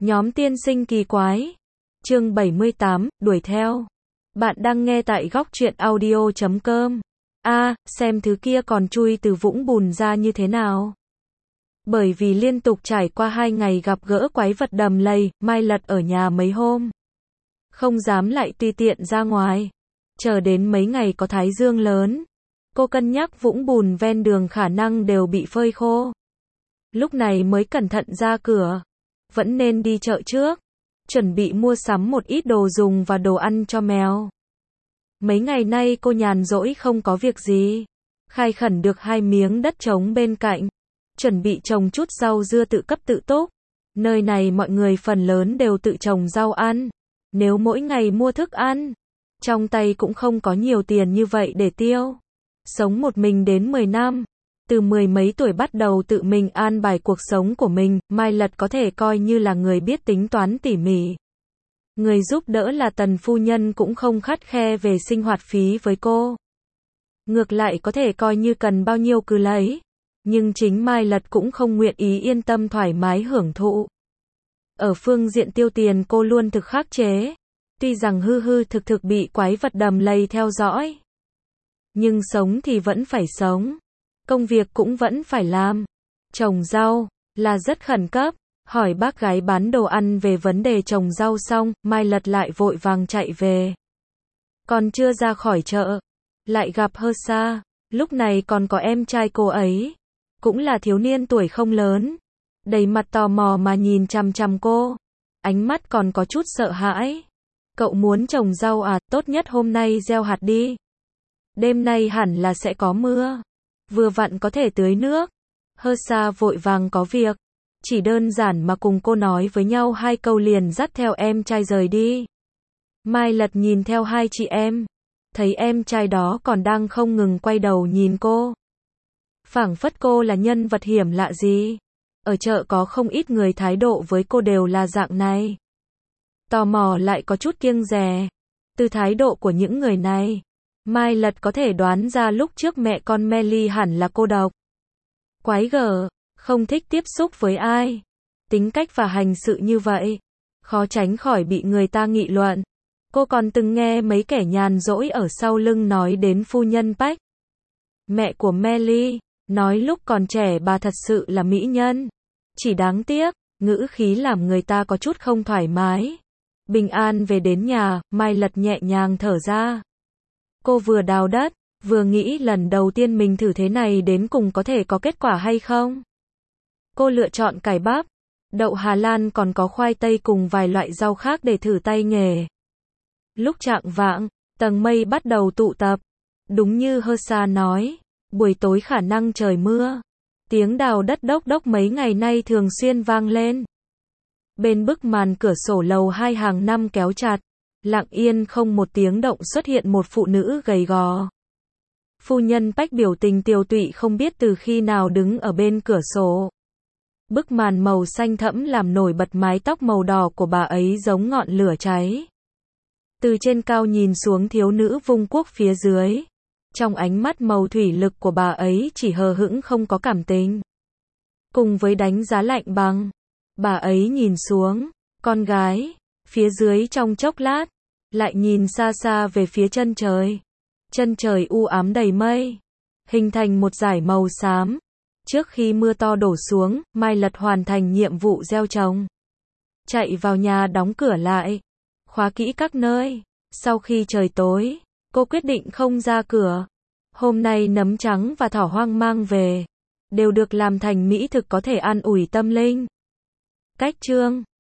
Nhóm tiên sinh kỳ quái. Chương 78, đuổi theo. Bạn đang nghe tại góc truyện audio.com. Xem thứ kia còn chui từ vũng bùn ra như thế nào. Bởi vì liên tục trải qua 2 ngày gặp gỡ quái vật đầm lầy, Mai Lật ở nhà mấy hôm. Không dám lại tùy tiện ra ngoài. Chờ đến mấy ngày có thái dương lớn. Cô cân nhắc vũng bùn ven đường khả năng đều bị phơi khô. Lúc này mới cẩn thận ra cửa. Vẫn nên đi chợ trước. Chuẩn bị mua sắm một ít đồ dùng và đồ ăn cho mèo. Mấy ngày nay cô nhàn rỗi không có việc gì. Khai khẩn được 2 miếng đất trống bên cạnh. Chuẩn bị trồng chút rau dưa tự cấp tự túc. Nơi này mọi người phần lớn đều tự trồng rau ăn. Nếu mỗi ngày mua thức ăn, trong tay cũng không có nhiều tiền như vậy để tiêu. Sống một mình đến 10 năm. Từ 10 mấy tuổi bắt đầu tự mình an bài cuộc sống của mình, Mai Lật có thể coi như là người biết tính toán tỉ mỉ. Người giúp đỡ là Tần phu nhân cũng không khắt khe về sinh hoạt phí với cô. Ngược lại có thể coi như cần bao nhiêu cứ lấy. Nhưng chính Mai Lật cũng không nguyện ý yên tâm thoải mái hưởng thụ. Ở phương diện tiêu tiền cô luôn thực khắc chế. Tuy rằng hư thực bị quái vật đầm lầy theo dõi. Nhưng sống thì vẫn phải sống. Công việc cũng vẫn phải làm. Trồng rau là rất khẩn cấp. Hỏi bác gái bán đồ ăn về vấn đề trồng rau xong, Mai Lật lại vội vàng chạy về. Còn chưa ra khỏi chợ, lại gặp Hơ Sa. Lúc này còn có em trai cô ấy. Cũng là thiếu niên tuổi không lớn. Đầy mặt tò mò mà nhìn chằm chằm cô. Ánh mắt còn có chút sợ hãi. Cậu muốn trồng rau à, tốt nhất hôm nay gieo hạt đi. Đêm nay hẳn là sẽ có mưa. Vừa vặn có thể tưới nước. Hơ Sa vội vàng có việc. Chỉ đơn giản mà cùng cô nói với nhau 2 câu liền dắt theo em trai rời đi. Mai Lật nhìn theo 2 chị em. Thấy em trai đó còn đang không ngừng quay đầu nhìn cô. Phảng phất cô là nhân vật hiểm lạ gì. Ở chợ có không ít người thái độ với cô đều là dạng này. Tò mò lại có chút kiêng dè. Từ thái độ của những người này, Mai Lật có thể đoán ra lúc trước mẹ con Melly hẳn là cô độc. Quái gở, không thích tiếp xúc với ai. Tính cách và hành sự như vậy, khó tránh khỏi bị người ta nghị luận. Cô còn từng nghe mấy kẻ nhàn rỗi ở sau lưng nói đến phu nhân Pách. Mẹ của Melly, nói lúc còn trẻ bà thật sự là mỹ nhân. Chỉ đáng tiếc, ngữ khí làm người ta có chút không thoải mái. Bình an về đến nhà, Mai Lật nhẹ nhàng thở ra. Cô vừa đào đất, vừa nghĩ lần đầu tiên mình thử thế này đến cùng có thể có kết quả hay không. Cô lựa chọn cải bắp, đậu Hà Lan còn có khoai tây cùng vài loại rau khác để thử tay nghề. Lúc chạng vạng, tầng mây bắt đầu tụ tập. Đúng như Hơ Sa nói, buổi tối khả năng trời mưa. Tiếng đào đất đốc đốc mấy ngày nay thường xuyên vang lên. Bên bức màn cửa sổ lầu 2 hàng năm kéo chặt, lặng yên không một tiếng động xuất hiện một phụ nữ gầy gò. Phu nhân Pách biểu tình tiều tụy không biết từ khi nào đứng ở bên cửa sổ. Bức màn màu xanh thẫm làm nổi bật mái tóc màu đỏ của bà ấy giống ngọn lửa cháy. Từ trên cao nhìn xuống thiếu nữ vung cuốc phía dưới. Trong ánh mắt màu thủy lực của bà ấy chỉ hờ hững không có cảm tình. Cùng với đánh giá lạnh băng, bà ấy nhìn xuống, con gái, phía dưới trong chốc lát, lại nhìn xa xa về phía chân trời. Chân trời u ám đầy mây, hình thành một dải màu xám. Trước khi mưa to đổ xuống, Mai Lật hoàn thành nhiệm vụ gieo trồng. Chạy vào nhà đóng cửa lại, khóa kỹ các nơi. Sau khi trời tối, cô quyết định không ra cửa. Hôm nay nấm trắng và thỏ hoang mang về, đều được làm thành mỹ thực có thể an ủi tâm linh. Cách chương